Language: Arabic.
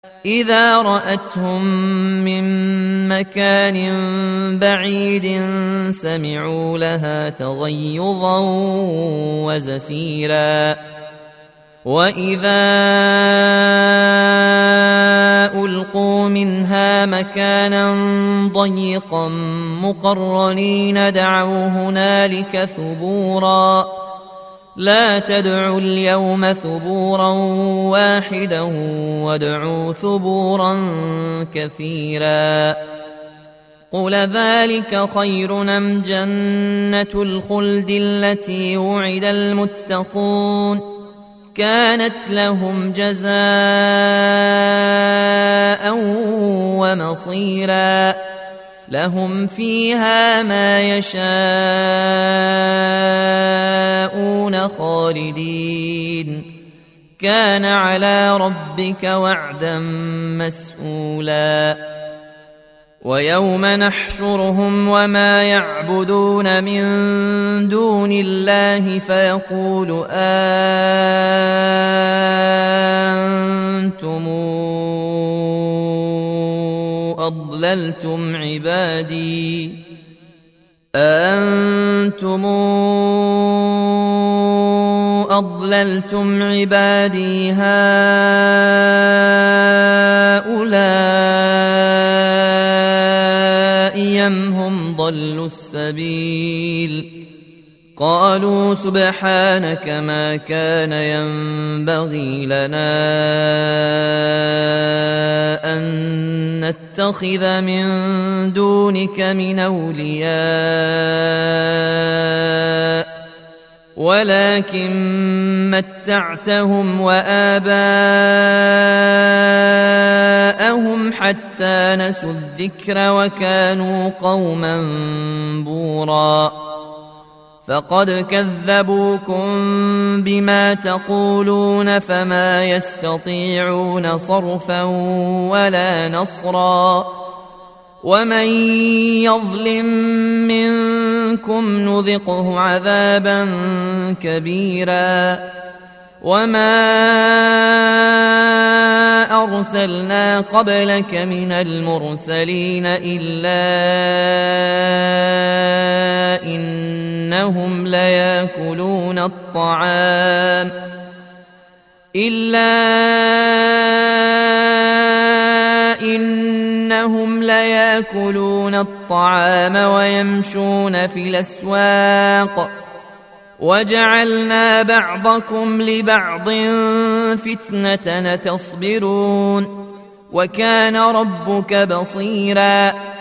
إذا رأتهم من مكان بعيد سمعوا لها تغيظا وزفيرا وإذا ألقوا منها مكانا ضيقا مقرنين دعوا هنالك ثبورا لا تدعوا اليوم ثبورا واحدا وادعوا ثبورا كثيرا قل ذلك خير أم جنة الخلد التي وعد المتقون كانت لهم جزاء ومصيرا لهم فيها ما يشاءون خالدين كان على ربك وعدا مسئولا ويوم نحشرهم وما يعبدون من دون الله فيقول أنتم أضللتم عبادي هؤلاء أم هم ضلوا السبيل قالوا سبحانك ما كان ينبغي لنا أن نتخذ من دونك من أولياء ولكن متعتهم وآباءهم حتى نسوا الذكر وكانوا قوما بورا فقد كذبوكم بما تقولون فما يستطيعون صرفا ولا نصرا ومن يظلم منكم نذقه عذابا كبيرا وما أرسلنا قبلك من المرسلين إلا إنهم ليأكلون الطعام ويمشون في الأسواق وجعلنا بعضكم لبعض فتنة تصبرون وكان ربك بصيرا